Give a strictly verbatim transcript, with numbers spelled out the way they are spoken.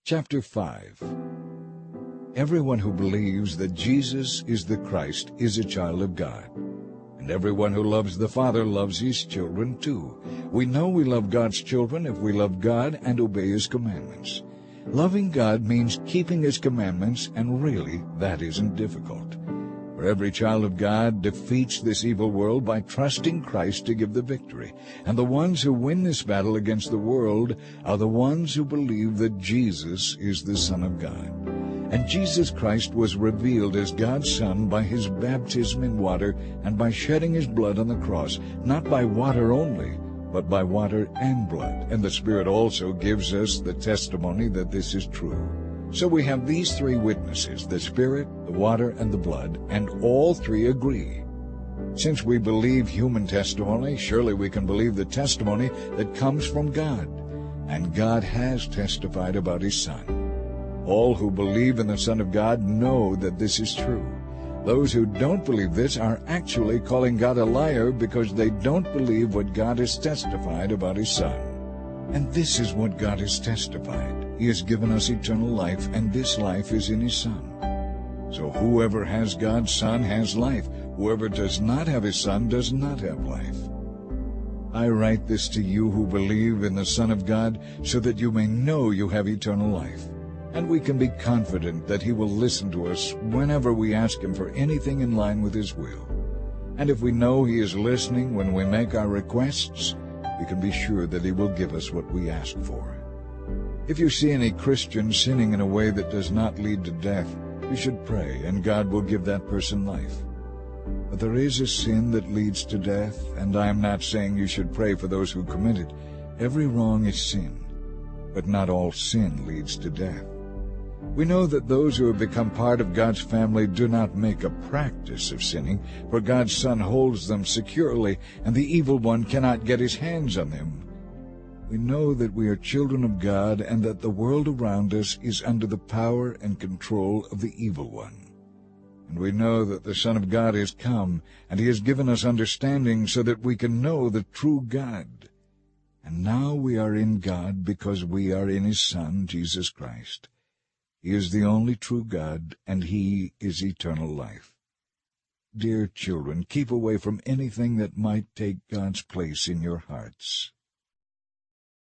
Chapter five. Everyone who believes that Jesus is the Christ is a child of God. And everyone who loves the Father loves his children too. We know we love God's children if we love God and obey his commandments. Loving God means keeping his commandments, and really, that isn't difficult. For every child of God defeats this evil world by trusting Christ to give the victory. And the ones who win this battle against the world are the ones who believe that Jesus is the Son of God. And Jesus Christ was revealed as God's Son by his baptism in water and by shedding his blood on the cross, not by water only, but by water and blood. And the Spirit also gives us the testimony that this is true. So we have these three witnesses, the Spirit, the water, and the blood, and all three agree. Since we believe human testimony, surely we can believe the testimony that comes from God. And God has testified about his Son. All who believe in the Son of God know that this is true. Those who don't believe this are actually calling God a liar because they don't believe what God has testified about his Son. And this is what God has testified. He has given us eternal life, and this life is in his Son. So whoever has God's Son has life. Whoever does not have his Son does not have life. I write this to you who believe in the Son of God, so that you may know you have eternal life. And we can be confident that he will listen to us whenever we ask him for anything in line with his will. And if we know he is listening when we make our requests, we can be sure that he will give us what we ask for. If you see any Christian sinning in a way that does not lead to death, you should pray, and God will give that person life. But there is a sin that leads to death, and I am not saying you should pray for those who commit it. Every wrong is sin, but not all sin leads to death. We know that those who have become part of God's family do not make a practice of sinning, for God's Son holds them securely, and the evil one cannot get his hands on them. We know that we are children of God, and that the world around us is under the power and control of the evil one. And we know that the Son of God is come, and he has given us understanding so that we can know the true God. And now we are in God because we are in his Son, Jesus Christ. He is the only true God, and he is eternal life. Dear children, keep away from anything that might take God's place in your hearts.